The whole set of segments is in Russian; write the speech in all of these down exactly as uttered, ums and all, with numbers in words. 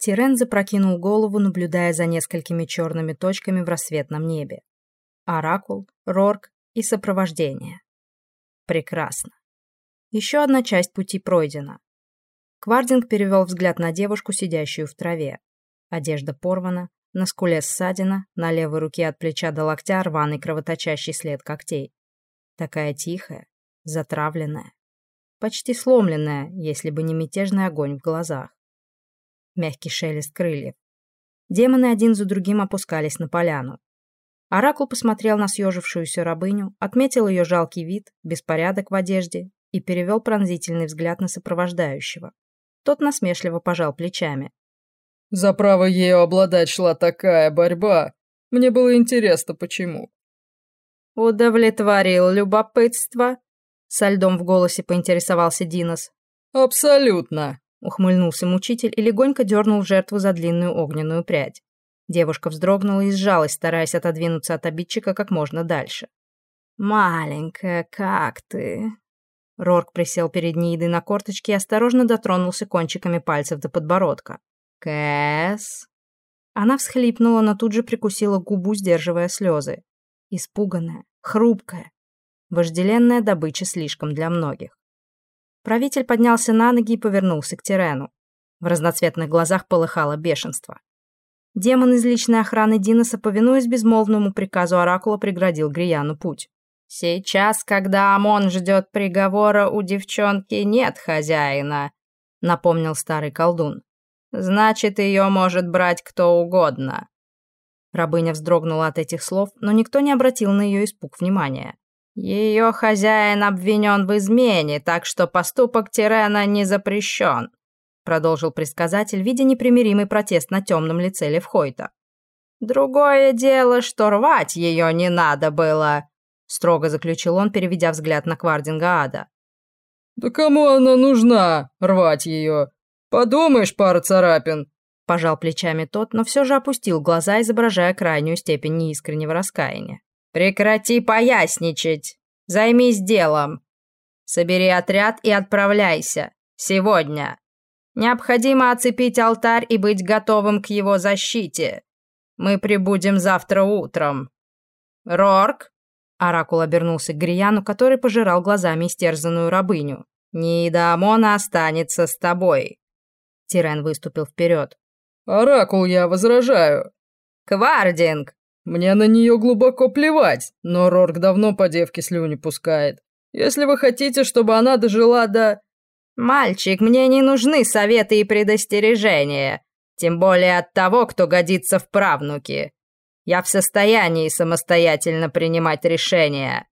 Тирен запрокинул голову, наблюдая за несколькими черными точками в рассветном небе. Оракул, Рорк и сопровождение. Прекрасно. Еще одна часть пути пройдена. Квардинг перевел взгляд на девушку, сидящую в траве. Одежда порвана, на скуле ссадина, на левой руке от плеча до локтя рваный кровоточащий след когтей. Такая тихая, затравленная, почти сломленная, если бы не мятежный огонь в глазах. Мягкий шелест крыльев. Демоны один за другим опускались на поляну. Оракул посмотрел на съежившуюся рабыню, отметил ее жалкий вид, беспорядок в одежде и перевел пронзительный взгляд на сопровождающего. Тот насмешливо пожал плечами. «За право ею обладать шла такая борьба. Мне было интересно, почему». «Удовлетворил любопытство?» Со льдом в голосе поинтересовался Динос. «Абсолютно», — ухмыльнулся мучитель и легонько дернул жертву за длинную огненную прядь. Девушка вздрогнула и сжалась, стараясь отодвинуться от обидчика как можно дальше. «Маленькая, как ты?» Рорк присел перед Ниидой на корточки и осторожно дотронулся кончиками пальцев до подбородка. «Кэс?» Она всхлипнула, но тут же прикусила губу, сдерживая слезы. Испуганная, хрупкая. Вожделенная добыча слишком для многих. Правитель поднялся на ноги и повернулся к Тирену. В разноцветных глазах полыхало бешенство. Демон из личной охраны Диноса, повинуясь безмолвному приказу Оракула, преградил Грияну путь. «Сейчас, когда Амон ждет приговора, у девчонки нет хозяина», — напомнил старый колдун. «Значит, ее может брать кто угодно». Рабыня вздрогнула от этих слов, но никто не обратил на ее испуг внимания. «Ее хозяин обвинен в измене, так что поступок Тирена не запрещен», — продолжил предсказатель, видя непримиримый протест на темном лице Левхойта. «Другое дело, что рвать ее не надо было», — строго заключил он, переведя взгляд на Квардинга Ада. «Да кому она нужна, рвать ее? Подумаешь, пара царапин!» Пожал плечами тот, но все же опустил глаза, изображая крайнюю степень неискреннего раскаяния. «Прекрати поясничать! Займись делом! Собери отряд и отправляйся! Сегодня! Необходимо оцепить алтарь и быть готовым к его защите! Мы прибудем завтра утром! Рорк!» Оракул обернулся к Грияну, который пожирал глазами истерзанную рабыню. «Ниида Амона останется с тобой!» Тирен выступил вперед. «Оракул, я возражаю!» «Квардинг!» «Мне на нее глубоко плевать, но Рорк давно по девке слюни пускает. Если вы хотите, чтобы она дожила до...» «Мальчик, мне не нужны советы и предостережения, тем более от того, кто годится в правнуки. Я в состоянии самостоятельно принимать решения».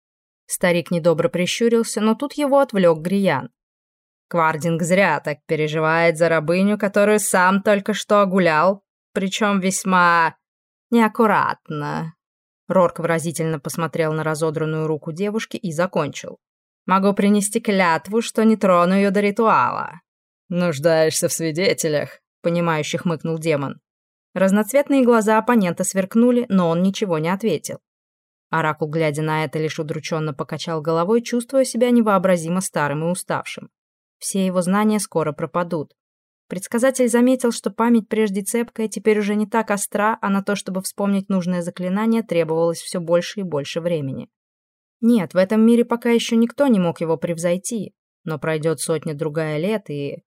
Старик недобро прищурился, но тут его отвлек Гриян. «Квардинг зря так переживает за рабыню, которую сам только что огулял, причем весьма неаккуратно». Рорк выразительно посмотрел на разодранную руку девушки и закончил. «Могу принести клятву, что не трону ее до ритуала». «Нуждаешься в свидетелях», — понимающе хмыкнул демон. Разноцветные глаза оппонента сверкнули, но он ничего не ответил. Оракул, глядя на это, лишь удрученно покачал головой, чувствуя себя невообразимо старым и уставшим. Все его знания скоро пропадут. Предсказатель заметил, что память прежде цепкая теперь уже не так остра, а на то, чтобы вспомнить нужное заклинание, требовалось все больше и больше времени. Нет, в этом мире пока еще никто не мог его превзойти, но пройдет сотня-другая лет, и...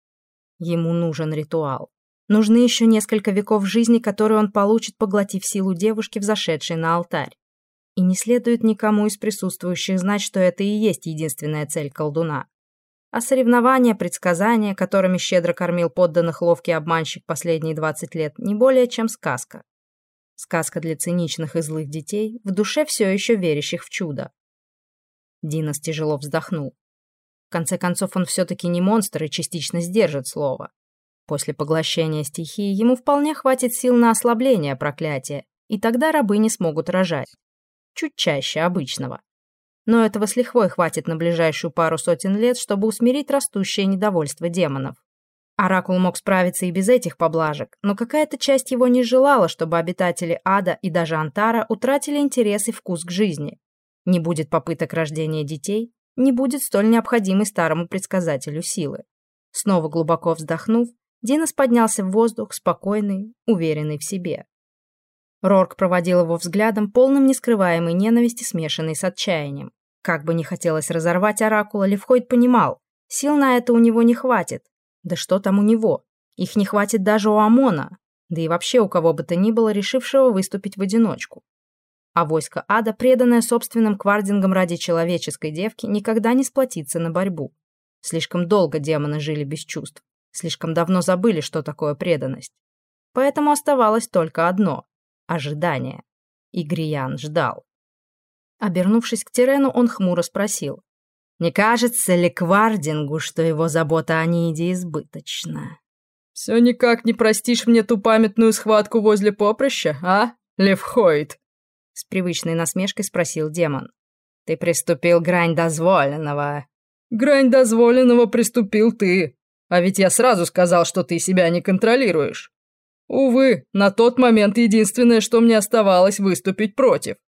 Ему нужен ритуал. Нужны еще несколько веков жизни, которые он получит, поглотив силу девушки, взошедшей на алтарь. И не следует никому из присутствующих знать, что это и есть единственная цель колдуна. А соревнования, предсказания, которыми щедро кормил подданных ловкий обманщик последние двадцать лет, не более чем сказка. Сказка для циничных и злых детей, в душе все еще верящих в чудо. Динос тяжело вздохнул. В конце концов, он все-таки не монстр и частично сдержит слово. После поглощения стихии ему вполне хватит сил на ослабление проклятия, и тогда рабы не смогут рожать. Чуть чаще обычного. Но этого с лихвой хватит на ближайшую пару сотен лет, чтобы усмирить растущее недовольство демонов. Оракул мог справиться и без этих поблажек, но какая-то часть его не желала, чтобы обитатели Ада и даже Антара утратили интерес и вкус к жизни. Не будет попыток рождения детей, не будет столь необходимой старому предсказателю силы. Снова глубоко вздохнув, Динос поднялся в воздух, спокойный, уверенный в себе. Рорк проводил его взглядом, полным нескрываемой ненависти, смешанной с отчаянием. Как бы не хотелось разорвать оракула, Левхойд понимал, сил на это у него не хватит. Да что там у него? Их не хватит даже у Амона, да и вообще у кого бы то ни было, решившего выступить в одиночку. А войско ада, преданное собственным квардингам ради человеческой девки, никогда не сплотится на борьбу. Слишком долго демоны жили без чувств, слишком давно забыли, что такое преданность. Поэтому оставалось только одно — ожидание. И Гриян ждал. Обернувшись к Тирену, он хмуро спросил: «Не кажется ли Квардингу, что его забота о Ниде избыточна?» «Все никак не простишь мне ту памятную схватку возле поприща, а, Левхойд?» С привычной насмешкой спросил демон. «Ты приступил грань дозволенного». «Грань дозволенного приступил ты. А ведь я сразу сказал, что ты себя не контролируешь. Увы, на тот момент единственное, что мне оставалось, выступить против».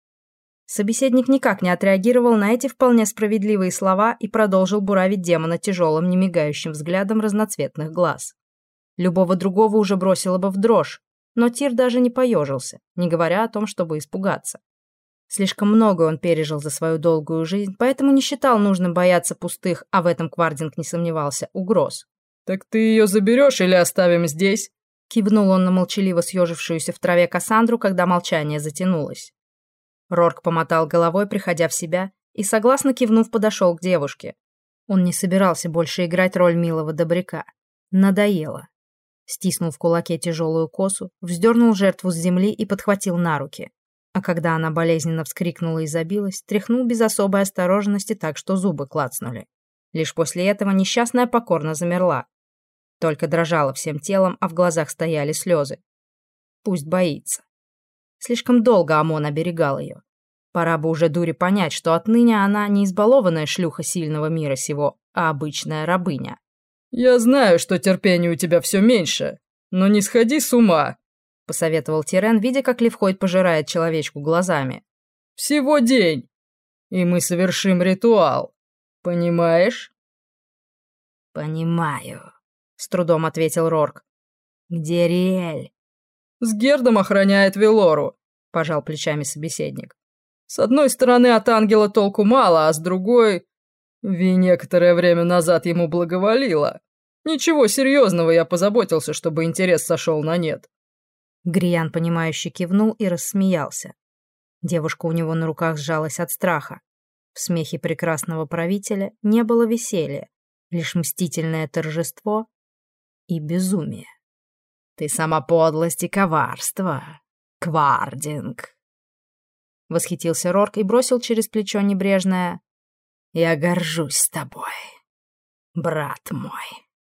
Собеседник никак не отреагировал на эти вполне справедливые слова и продолжил буравить демона тяжелым, немигающим взглядом разноцветных глаз. Любого другого уже бросило бы в дрожь, но Тир даже не поежился, не говоря о том, чтобы испугаться. Слишком много он пережил за свою долгую жизнь, поэтому не считал нужным бояться пустых, а в этом Квардинг не сомневался, угроз. «Так ты ее заберешь или оставим здесь?» Кивнул он на молчаливо съежившуюся в траве Кассандру, когда молчание затянулось. Рорк помотал головой, приходя в себя, и, согласно кивнув, подошел к девушке. Он не собирался больше играть роль милого добряка. Надоело. Стиснул в кулаке тяжелую косу, вздернул жертву с земли и подхватил на руки. А когда она болезненно вскрикнула и забилась, тряхнул без особой осторожности так, что зубы клацнули. Лишь после этого несчастная покорно замерла. Только дрожала всем телом, а в глазах стояли слезы. Пусть боится. Слишком долго Амон оберегал ее. Пора бы уже дуре понять, что отныне она не избалованная шлюха сильного мира сего, а обычная рабыня. «Я знаю, что терпения у тебя все меньше, но не сходи с ума», — посоветовал Тирен, видя, как Левхойд пожирает человечку глазами. «Всего день, и мы совершим ритуал. Понимаешь?» «Понимаю», — с трудом ответил Рорк. «Где Риэль?» «С Гердом охраняет Велору», — пожал плечами собеседник. «С одной стороны, от ангела толку мало, а с другой... Ви некоторое время назад ему благоволило. Ничего серьезного, я позаботился, чтобы интерес сошел на нет». Гриян, понимающе кивнул и рассмеялся. Девушка у него на руках сжалась от страха. В смехе прекрасного правителя не было веселья, лишь мстительное торжество и безумие. «Ты сама подлость и коварство, Квардинг!» Восхитился Рорк и бросил через плечо небрежное: «Я горжусь тобой, брат мой».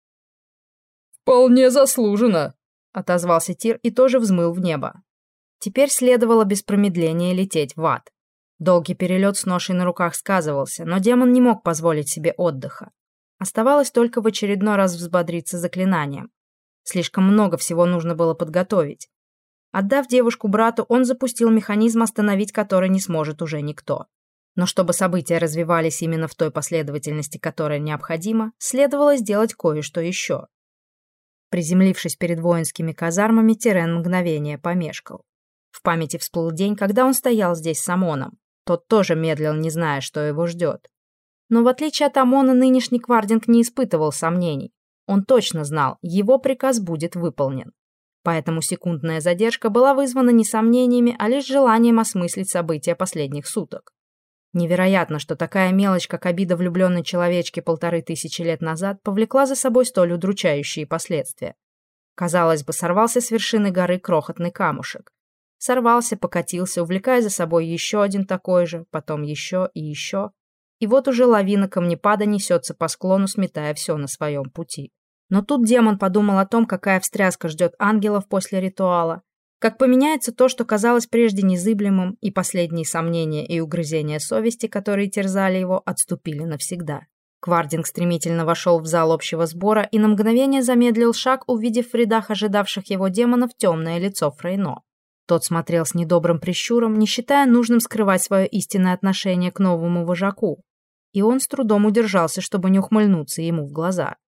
«Вполне заслуженно», — отозвался Тир и тоже взмыл в небо. Теперь следовало без промедления лететь в ад. Долгий перелет с ношей на руках сказывался, но демон не мог позволить себе отдыха. Оставалось только в очередной раз взбодриться заклинанием. Слишком много всего нужно было подготовить. Отдав девушку брату, он запустил механизм, остановить который не сможет уже никто. Но чтобы события развивались именно в той последовательности, которая необходима, следовало сделать кое-что еще. Приземлившись перед воинскими казармами, Тирен мгновение помешкал. В памяти всплыл день, когда он стоял здесь с Амоном. Тот тоже медлил, не зная, что его ждет. Но в отличие от Амона, нынешний Квардинг не испытывал сомнений. Он точно знал, его приказ будет выполнен. Поэтому секундная задержка была вызвана не сомнениями, а лишь желанием осмыслить события последних суток. Невероятно, что такая мелочь, как обида влюбленной человечки полторы тысячи лет назад, повлекла за собой столь удручающие последствия. Казалось бы, сорвался с вершины горы крохотный камушек. Сорвался, покатился, увлекая за собой еще один такой же, потом еще и еще. И вот уже лавина камнепада несется по склону, сметая все на своем пути. Но тут демон подумал о том, какая встряска ждет ангелов после ритуала, как поменяется то, что казалось прежде незыблемым, и последние сомнения и угрызения совести, которые терзали его, отступили навсегда. Квардинг стремительно вошел в зал общего сбора и на мгновение замедлил шаг, увидев в рядах ожидавших его демонов темное лицо Фрейно. Тот смотрел с недобрым прищуром, не считая нужным скрывать свое истинное отношение к новому вожаку. И он с трудом удержался, чтобы не ухмыльнуться ему в глаза.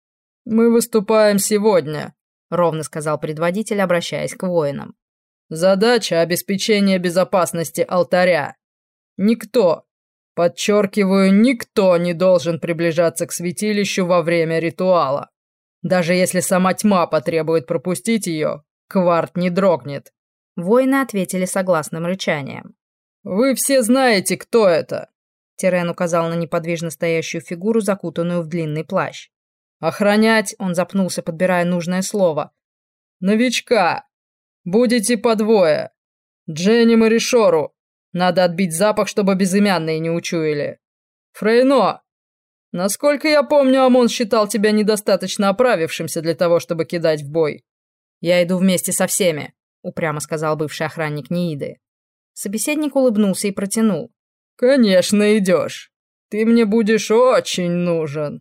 «Мы выступаем сегодня», — ровно сказал предводитель, обращаясь к воинам. «Задача — обеспечение безопасности алтаря. Никто, подчеркиваю, никто не должен приближаться к святилищу во время ритуала. Даже если сама тьма потребует пропустить ее, кварт не дрогнет». Воины ответили согласным рычанием. «Вы все знаете, кто это?» Тирен указал на неподвижно стоящую фигуру, закутанную в длинный плащ. «Охранять», — он запнулся, подбирая нужное слово. «Новичка. Будете по двое. Дженни Маришору. Надо отбить запах, чтобы безымянные не учуяли. Фрейно. Насколько я помню, Амон считал тебя недостаточно оправившимся для того, чтобы кидать в бой». «Я иду вместе со всеми», — упрямо сказал бывший охранник Неиды. Собеседник улыбнулся и протянул. «Конечно, идешь. Ты мне будешь очень нужен».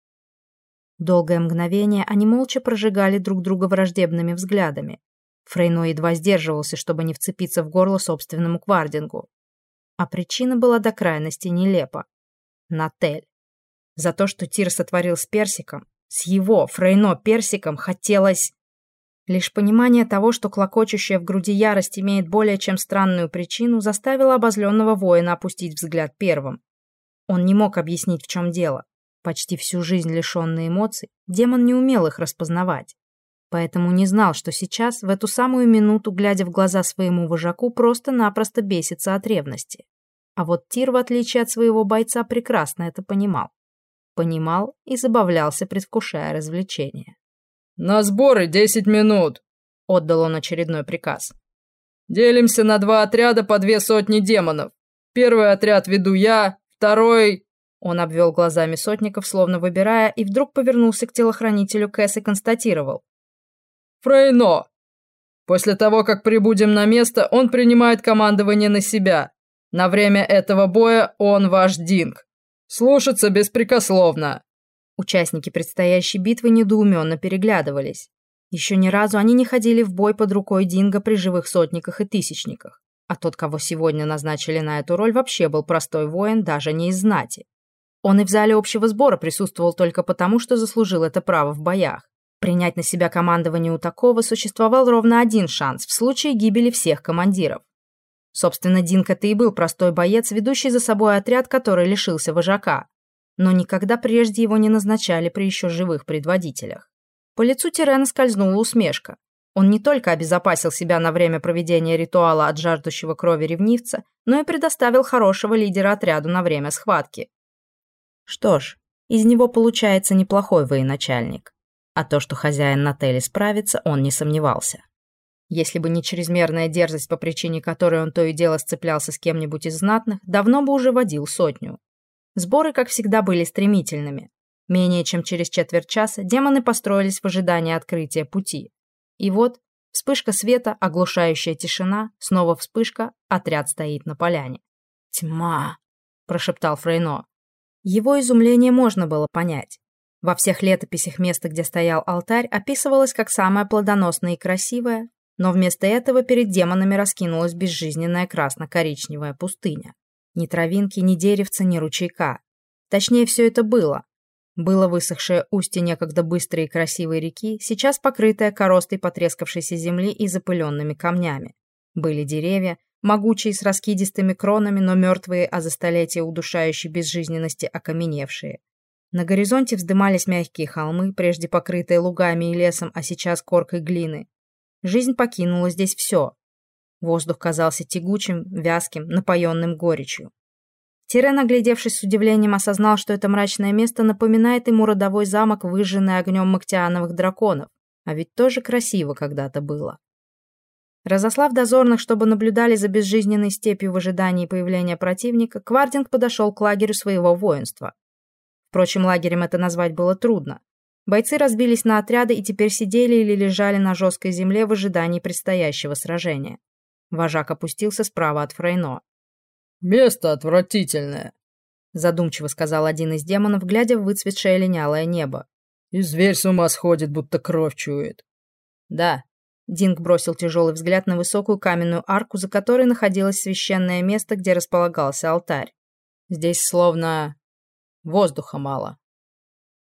Долгое мгновение они молча прожигали друг друга враждебными взглядами. Фрейно едва сдерживался, чтобы не вцепиться в горло собственному квардингу. А причина была до крайности нелепа. Натель. За то, что Тир сотворил с Персиком, с его, Фрейно, Персиком, хотелось... Лишь понимание того, что клокочущая в груди ярость имеет более чем странную причину, заставило обозленного воина опустить взгляд первым. Он не мог объяснить, в чем дело. Почти всю жизнь лишенный эмоций, демон не умел их распознавать. Поэтому не знал, что сейчас, в эту самую минуту, глядя в глаза своему вожаку, просто-напросто бесится от ревности. А вот Тир, в отличие от своего бойца, прекрасно это понимал. Понимал и забавлялся, предвкушая развлечение. «На сборы десять минут», — отдал он очередной приказ. «Делимся на два отряда по две сотни демонов. Первый отряд веду я, второй...» Он обвел глазами сотников, словно выбирая, и вдруг повернулся к телохранителю Кэс и констатировал. «Фрейно. После того, как прибудем на место, он принимает командование на себя. На время этого боя он ваш Динг. Слушаться беспрекословно». Участники предстоящей битвы недоуменно переглядывались. Еще ни разу они не ходили в бой под рукой Динга при живых сотниках и тысячниках. А тот, кого сегодня назначили на эту роль, вообще был простой воин, даже не из знати. Он и в зале общего сбора присутствовал только потому, что заслужил это право в боях. Принять на себя командование у такого существовал ровно один шанс в случае гибели всех командиров. Собственно, Динг это и был простой боец, ведущий за собой отряд, который лишился вожака. Но никогда прежде его не назначали при еще живых предводителях. По лицу Тирена скользнула усмешка. Он не только обезопасил себя на время проведения ритуала от жаждущего крови ревнивца, но и предоставил хорошего лидера отряду на время схватки. Что ж, из него получается неплохой военачальник. А то, что хозяин Нателли справится, он не сомневался. Если бы не чрезмерная дерзость, по причине которой он то и дело сцеплялся с кем-нибудь из знатных, давно бы уже водил сотню. Сборы, как всегда, были стремительными. Менее чем через четверть часа демоны построились в ожидании открытия пути. И вот, вспышка света, оглушающая тишина, снова вспышка, отряд стоит на поляне. «Тьма!» – прошептал Фрейно. Его изумление можно было понять. Во всех летописях место, где стоял алтарь, описывалось как самое плодоносное и красивое, но вместо этого перед демонами раскинулась безжизненная красно-коричневая пустыня. Ни травинки, ни деревца, ни ручейка. Точнее, все это было. Было высохшее устье некогда быстрой и красивой реки, сейчас покрытое коростой потрескавшейся земли и запыленными камнями. Были деревья, могучие с раскидистыми кронами, но мертвые, а за столетия удушающей безжизненности окаменевшие. На горизонте вздымались мягкие холмы, прежде покрытые лугами и лесом, а сейчас коркой глины. Жизнь покинула здесь все. Воздух казался тягучим, вязким, напоенным горечью. Тирен, оглядевшись с удивлением, осознал, что это мрачное место напоминает ему родовой замок, выжженный огнем мактиановых драконов, а ведь тоже красиво когда-то было. Разослав дозорных, чтобы наблюдали за безжизненной степью в ожидании появления противника, Квардинг подошел к лагерю своего воинства. Впрочем, лагерем это назвать было трудно. Бойцы разбились на отряды и теперь сидели или лежали на жесткой земле в ожидании предстоящего сражения. Вожак опустился справа от Фрейно. «Место отвратительное», — задумчиво сказал один из демонов, глядя в выцветшее линялое небо. «И зверь с ума сходит, будто кровь чует». «Да». Динг бросил тяжелый взгляд на высокую каменную арку, за которой находилось священное место, где располагался алтарь. «Здесь словно воздуха мало».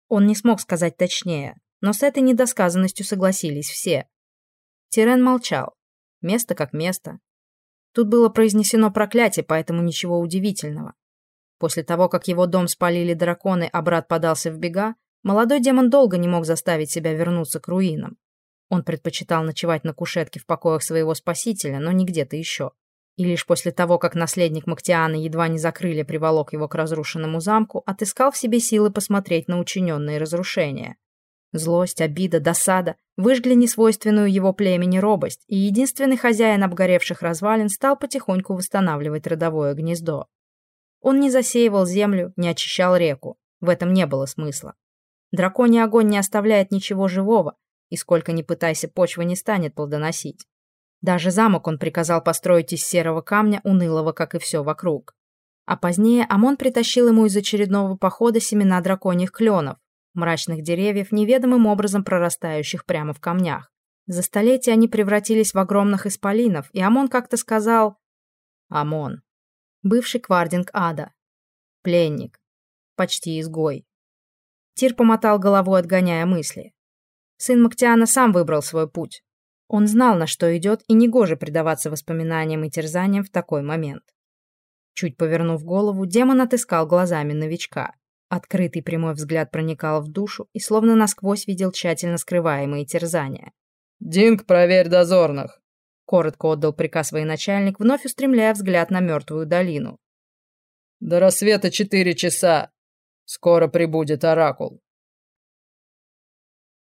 Он не смог сказать точнее, но с этой недосказанностью согласились все. Тирен молчал. Место как место. Тут было произнесено проклятие, поэтому ничего удивительного. После того, как его дом спалили драконы, а брат подался в бега, молодой демон долго не мог заставить себя вернуться к руинам. Он предпочитал ночевать на кушетке в покоях своего спасителя, но не где-то еще. И лишь после того, как наследник Мактиана едва не закрыли, приволок его к разрушенному замку, отыскал в себе силы посмотреть на учиненные разрушения. Злость, обида, досада выжгли несвойственную его племени робость, и единственный хозяин обгоревших развалин стал потихоньку восстанавливать родовое гнездо. Он не засеивал землю, не очищал реку. В этом не было смысла. Драконий огонь не оставляет ничего живого, и сколько ни пытайся, почва не станет плодоносить. Даже замок он приказал построить из серого камня, унылого, как и все вокруг. А позднее Амон притащил ему из очередного похода семена драконьих кленов, мрачных деревьев, неведомым образом прорастающих прямо в камнях. За столетия они превратились в огромных исполинов, и Амон как-то сказал: «Амон, бывший квардинг ада, пленник, почти изгой». Тир помотал головой, отгоняя мысли. Сын Мактиана сам выбрал свой путь. Он знал, на что идет, и негоже предаваться воспоминаниям и терзаниям в такой момент. Чуть повернув голову, демон отыскал глазами новичка. Открытый прямой взгляд проникал в душу и словно насквозь видел тщательно скрываемые терзания. «Динг, проверь дозорных!» — коротко отдал приказ военачальник, вновь устремляя взгляд на мертвую долину. «До рассвета четыре часа. Скоро прибудет оракул».